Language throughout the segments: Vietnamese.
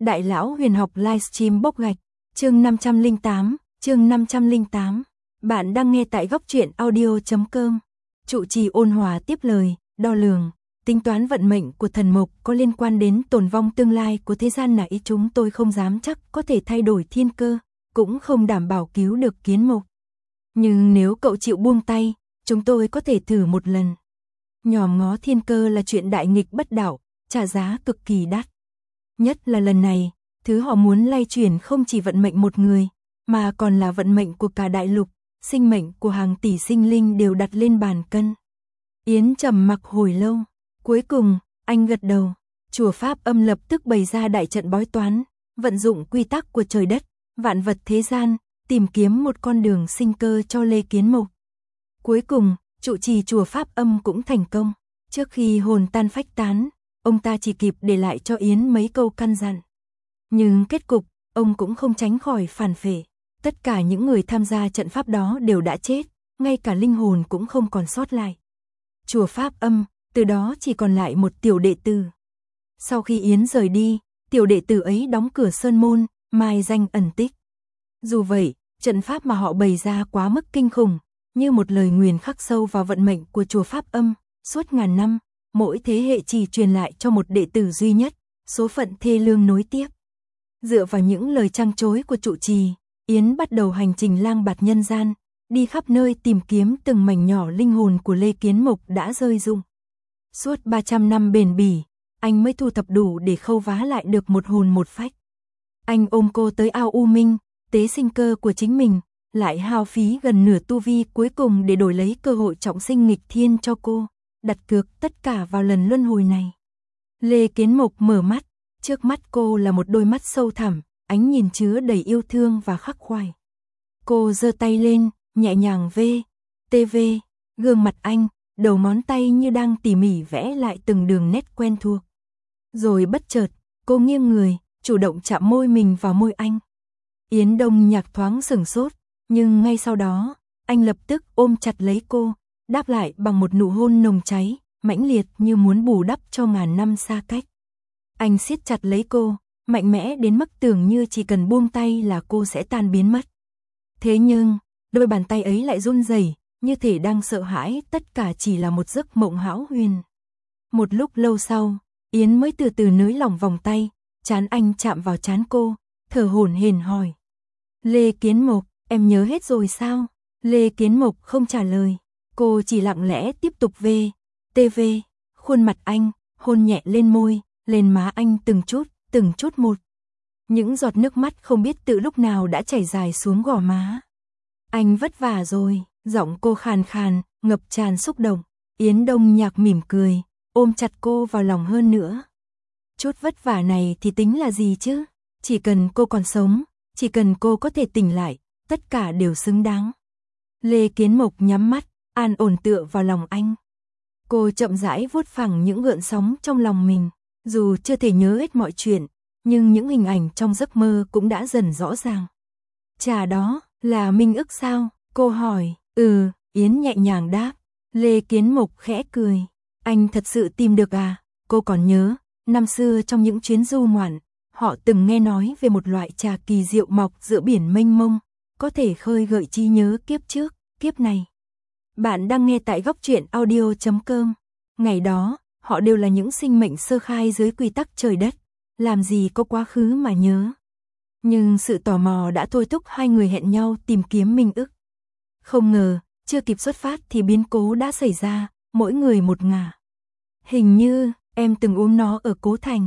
Đại lão huyền học livestream bốc gạch, chương 508. Bạn đang nghe tại góc truyện audio.com. Trụ trì ôn hòa tiếp lời, đo lường, tính toán vận mệnh của thần mộc có liên quan đến tồn vong tương lai của thế gian này, chúng tôi không dám chắc có thể thay đổi thiên cơ, cũng không đảm bảo cứu được kiến mộc. Nhưng nếu cậu chịu buông tay, chúng tôi có thể thử một lần. Nhòm ngó thiên cơ là chuyện đại nghịch bất đạo, trả giá cực kỳ đắt. Nhất là lần này, thứ họ muốn lay chuyển không chỉ vận mệnh một người, mà còn là vận mệnh của cả đại lục, sinh mệnh của hàng tỷ sinh linh đều đặt lên bàn cân. Yến trầm mặc hồi lâu, cuối cùng, anh gật đầu. Chùa Pháp Âm lập tức bày ra đại trận bói toán, vận dụng quy tắc của trời đất, vạn vật thế gian, tìm kiếm một con đường sinh cơ cho Lê Kiến Mộc. Cuối cùng, trụ trì chùa Pháp Âm cũng thành công. Trước khi hồn tan phách tán, ông ta chỉ kịp để lại cho Yến mấy câu căn dặn. Nhưng kết cục, ông cũng không tránh khỏi phản phệ. Tất cả những người tham gia trận pháp đó đều đã chết, ngay cả linh hồn cũng không còn sót lại. Chùa Pháp Âm, từ đó chỉ còn lại một tiểu đệ tử. Sau khi Yến rời đi, tiểu đệ tử ấy đóng cửa sơn môn, mai danh ẩn tích. Dù vậy, trận pháp mà họ bày ra quá mức kinh khủng, như một lời nguyền khắc sâu vào vận mệnh của chùa Pháp Âm, suốt ngàn năm, mỗi thế hệ chỉ truyền lại cho một đệ tử duy nhất, số phận thê lương nối tiếp. Dựa vào những lời trăng trối của trụ trì, Yến bắt đầu hành trình lang bạt nhân gian, đi khắp nơi tìm kiếm từng mảnh nhỏ linh hồn của Lê Kiến Mộc đã rơi rụng. Suốt 300 năm bền bỉ, anh mới thu thập đủ để khâu vá lại được một hồn một phách. Anh ôm cô tới ao U Minh, tế sinh cơ của chính mình, lại hao phí gần nửa tu vi cuối cùng để đổi lấy cơ hội trọng sinh nghịch thiên cho cô, đặt cược tất cả vào lần luân hồi này. Lê Kiến Mộc mở mắt, trước mắt cô là một đôi mắt sâu thẳm, ánh nhìn chứa đầy yêu thương và khắc khoải. Cô giơ tay lên, nhẹ nhàng TV, gương mặt anh, đầu ngón tay như đang tỉ mỉ vẽ lại từng đường nét quen thuộc. Rồi bất chợt, cô nghiêng người, chủ động chạm môi mình vào môi anh. Yến Đông Nhạc thoáng sửng sốt, nhưng ngay sau đó, anh lập tức ôm chặt lấy cô, đáp lại bằng một nụ hôn nồng cháy, mãnh liệt như muốn bù đắp cho ngàn năm xa cách. Anh siết chặt lấy cô, mạnh mẽ đến mức tưởng như chỉ cần buông tay là cô sẽ tan biến mất. Thế nhưng, đôi bàn tay ấy lại run rẩy, như thể đang sợ hãi tất cả chỉ là một giấc mộng hão huyền. Một lúc lâu sau, Yến mới từ từ nới lỏng vòng tay, trán anh chạm vào trán cô, thở hổn hển hỏi. Lê Kiến Mộc, em nhớ hết rồi sao? Lê Kiến Mộc không trả lời, cô chỉ lặng lẽ tiếp tục TV, khuôn mặt anh, hôn nhẹ lên môi, lên má anh từng chút một. Những giọt nước mắt không biết từ lúc nào đã chảy dài xuống gò má. Anh vất vả rồi, giọng cô khàn khàn, ngập tràn xúc động. Yến Đông Nhạc mỉm cười, ôm chặt cô vào lòng hơn nữa. Chút vất vả này thì tính là gì chứ? Chỉ cần cô còn sống, chỉ cần cô có thể tỉnh lại, tất cả đều xứng đáng. Lê Kiến Mộc nhắm mắt, an ổn tựa vào lòng anh. Cô chậm rãi vuốt phẳng những gợn sóng trong lòng mình, dù chưa thể nhớ hết mọi chuyện, nhưng những hình ảnh trong giấc mơ cũng đã dần rõ ràng. Chả đó, là minh ức sao? Cô hỏi. Yến nhẹ nhàng đáp. Lê Kiến Mộc khẽ cười. Anh thật sự tìm được à? Cô còn nhớ, năm xưa trong những chuyến du ngoạn, họ từng nghe nói về một loại trà kỳ diệu mọc giữa biển mênh mông, có thể khơi gợi trí nhớ kiếp trước, kiếp này. Bạn đang nghe tại góc truyện audio.com. Ngày đó, họ đều là những sinh mệnh sơ khai dưới quy tắc trời đất, làm gì có quá khứ mà nhớ. Nhưng sự tò mò đã thôi thúc hai người hẹn nhau tìm kiếm minh ức. Không ngờ, chưa kịp xuất phát thì biến cố đã xảy ra, mỗi người một ngả. Hình như, em từng uống nó ở Cố Thành.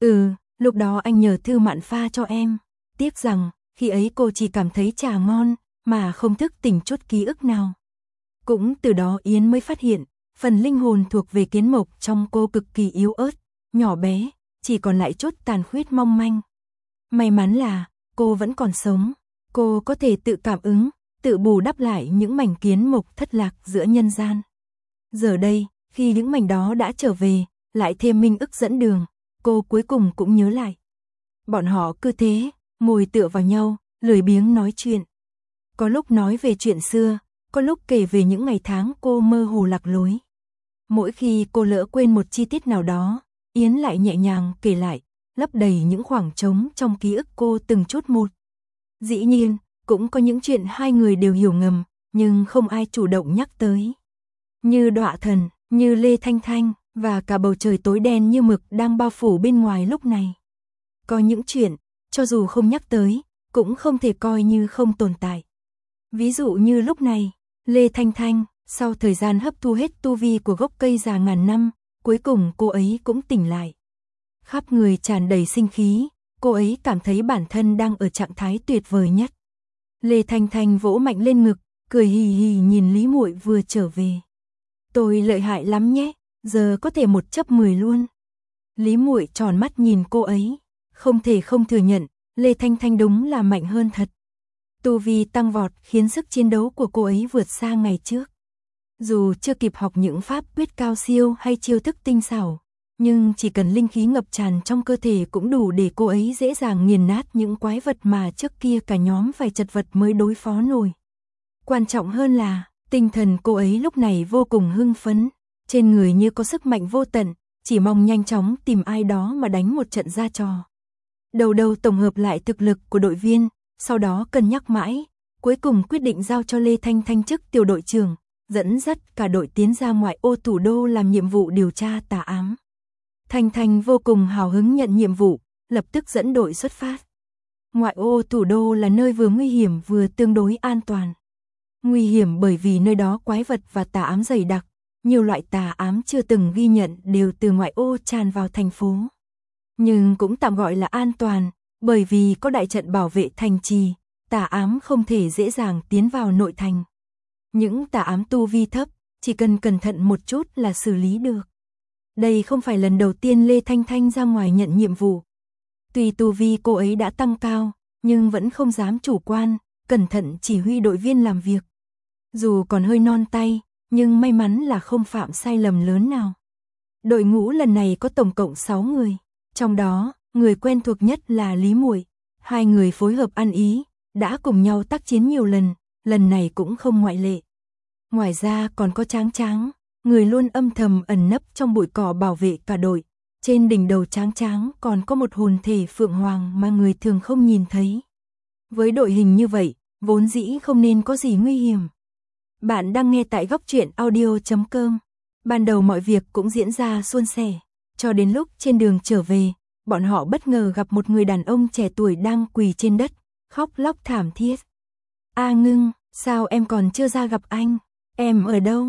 Lúc đó anh nhờ Thư Mạn pha cho em. Tiếc rằng, khi ấy cô chỉ cảm thấy trà ngon, mà không thức tỉnh chút ký ức nào. Cũng từ đó Yến mới phát hiện, phần linh hồn thuộc về Kiến Mộc trong cô cực kỳ yếu ớt, nhỏ bé, chỉ còn lại chút tàn khuyết mong manh. May mắn là, cô vẫn còn sống, cô có thể tự cảm ứng, tự bù đắp lại những mảnh Kiến Mộc thất lạc giữa nhân gian. Giờ đây, khi những mảnh đó đã trở về, lại thêm minh ức dẫn đường, cô cuối cùng cũng nhớ lại. Bọn họ cứ thế, ngồi tựa vào nhau, lười biếng nói chuyện. Có lúc nói về chuyện xưa, có lúc kể về những ngày tháng cô mơ hồ lạc lối. Mỗi khi cô lỡ quên một chi tiết nào đó, Yến lại nhẹ nhàng kể lại, lấp đầy những khoảng trống trong ký ức cô từng chút một. Dĩ nhiên, cũng có những chuyện hai người đều hiểu ngầm, nhưng không ai chủ động nhắc tới. Như Đọa Thần, như Lê Thanh Thanh, và cả bầu trời tối đen như mực đang bao phủ bên ngoài lúc này. Có những chuyện, cho dù không nhắc tới, cũng không thể coi như không tồn tại. Ví dụ như lúc này, Lê Thanh Thanh, sau thời gian hấp thu hết tu vi của gốc cây già ngàn năm, cuối cùng cô ấy cũng tỉnh lại. Khắp người tràn đầy sinh khí, cô ấy cảm thấy bản thân đang ở trạng thái tuyệt vời nhất. Lê Thanh Thanh vỗ mạnh lên ngực, cười hì hì nhìn Lý Muội vừa trở về. Tôi lợi hại lắm nhé, giờ có thể 1/10 luôn. Lý Muội tròn mắt nhìn cô ấy, không thể không thừa nhận, Lê Thanh Thanh đúng là mạnh hơn thật. Tu vi tăng vọt khiến sức chiến đấu của cô ấy vượt xa ngày trước. Dù chưa kịp học những pháp quyết cao siêu hay chiêu thức tinh xảo, nhưng chỉ cần linh khí ngập tràn trong cơ thể cũng đủ để cô ấy dễ dàng nghiền nát những quái vật mà trước kia cả nhóm phải chật vật mới đối phó nổi. Quan trọng hơn là, tinh thần cô ấy lúc này vô cùng hưng phấn, trên người như có sức mạnh vô tận, chỉ mong nhanh chóng tìm ai đó mà đánh một trận ra trò. Đầu đầu tổng hợp lại thực lực của đội viên, sau đó cân nhắc mãi, cuối cùng quyết định giao cho Lê Thanh Thanh chức tiểu đội trưởng, dẫn dắt cả đội tiến ra ngoại ô thủ đô làm nhiệm vụ điều tra tà ám. Thanh Thanh vô cùng hào hứng nhận nhiệm vụ, lập tức dẫn đội xuất phát. Ngoại ô thủ đô là nơi vừa nguy hiểm vừa tương đối an toàn. Nguy hiểm bởi vì nơi đó quái vật và tà ám dày đặc, nhiều loại tà ám chưa từng ghi nhận đều từ ngoại ô tràn vào thành phố. Nhưng cũng tạm gọi là an toàn, bởi vì có đại trận bảo vệ thành trì, tà ám không thể dễ dàng tiến vào nội thành. Những tà ám tu vi thấp, chỉ cần cẩn thận một chút là xử lý được. Đây không phải lần đầu tiên Lê Thanh Thanh ra ngoài nhận nhiệm vụ. Tuy tu vi cô ấy đã tăng cao, nhưng vẫn không dám chủ quan, cẩn thận chỉ huy đội viên làm việc. Dù còn hơi non tay, nhưng may mắn là không phạm sai lầm lớn nào. Đội ngũ lần này có tổng cộng 6 người, trong đó, người quen thuộc nhất là Lý Muội. Hai người phối hợp ăn ý, đã cùng nhau tác chiến nhiều lần này cũng không ngoại lệ. Ngoài ra còn có Tráng Tráng, người luôn âm thầm ẩn nấp trong bụi cỏ bảo vệ cả đội. Trên đỉnh đầu Tráng Tráng còn có một hồn thể phượng hoàng mà người thường không nhìn thấy. Với đội hình như vậy, vốn dĩ không nên có gì nguy hiểm. Bạn đang nghe tại Góc Truyện Audio.com. Ban đầu mọi việc cũng diễn ra suôn sẻ, cho đến lúc trên đường trở về, bọn họ bất ngờ gặp một người đàn ông trẻ tuổi đang quỳ trên đất, khóc lóc thảm thiết. A Ngưng, sao em còn chưa ra gặp anh? Em ở đâu?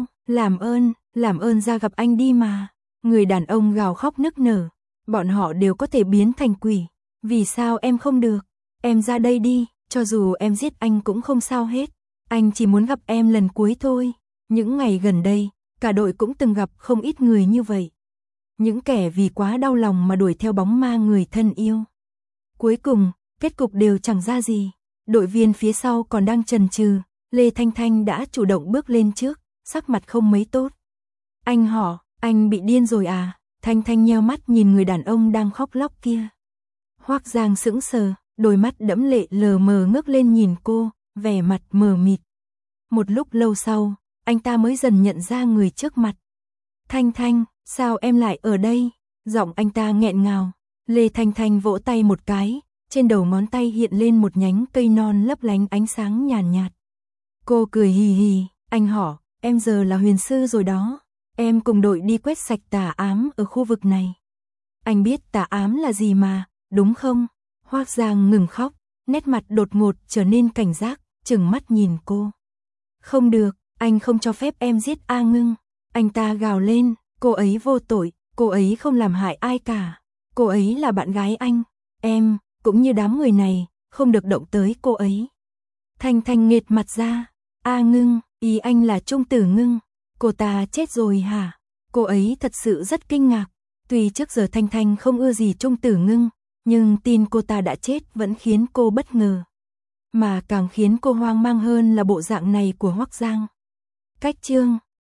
Làm ơn ra gặp anh đi mà. Người đàn ông gào khóc nức nở, bọn họ đều có thể biến thành quỷ, vì sao em không được? Em ra đây đi, cho dù em giết anh cũng không sao hết. Anh chỉ muốn gặp em lần cuối thôi. Những ngày gần đây, cả đội cũng từng gặp không ít người như vậy. Những kẻ vì quá đau lòng mà đuổi theo bóng ma người thân yêu. Cuối cùng, kết cục đều chẳng ra gì. Đội viên phía sau còn đang chần chừ, Lê Thanh Thanh đã chủ động bước lên trước, sắc mặt không mấy tốt. Anh họ, anh bị điên rồi à? Thanh Thanh nheo mắt nhìn người đàn ông đang khóc lóc kia. Hoắc Giang sững sờ, đôi mắt đẫm lệ lờ mờ ngước lên nhìn cô, vẻ mặt mờ mịt. Một lúc lâu sau, anh ta mới dần nhận ra người trước mặt. Thanh Thanh, sao em lại ở đây? Giọng anh ta nghẹn ngào. Lê Thanh Thanh vỗ tay một cái, trên đầu ngón tay hiện lên một nhánh cây non lấp lánh ánh sáng nhàn nhạt. Cô cười hì hì, anh họ, em giờ là huyền sư rồi đó. Em cùng đội đi quét sạch tà ám ở khu vực này. Anh biết tà ám là gì mà, đúng không? Hoắc Giang ngừng khóc, nét mặt đột ngột trở nên cảnh giác, trừng mắt nhìn cô. Không được, anh không cho phép em giết A Ngưng. Anh ta gào lên, cô ấy vô tội, cô ấy không làm hại ai cả. Cô ấy là bạn gái anh, em, cũng như đám người này, không được động tới cô ấy. Thanh Thanh nghệt mặt ra, A Ngưng, ý anh là Trung Tử Ngưng, cô ta chết rồi hả? Cô ấy thật sự rất kinh ngạc, tuy trước giờ Thanh Thanh không ưa gì Trung Tử Ngưng, nhưng tin cô ta đã chết vẫn khiến cô bất ngờ. Mà càng khiến cô hoang mang hơn là bộ dạng này của Hoắc Giang. Cách chương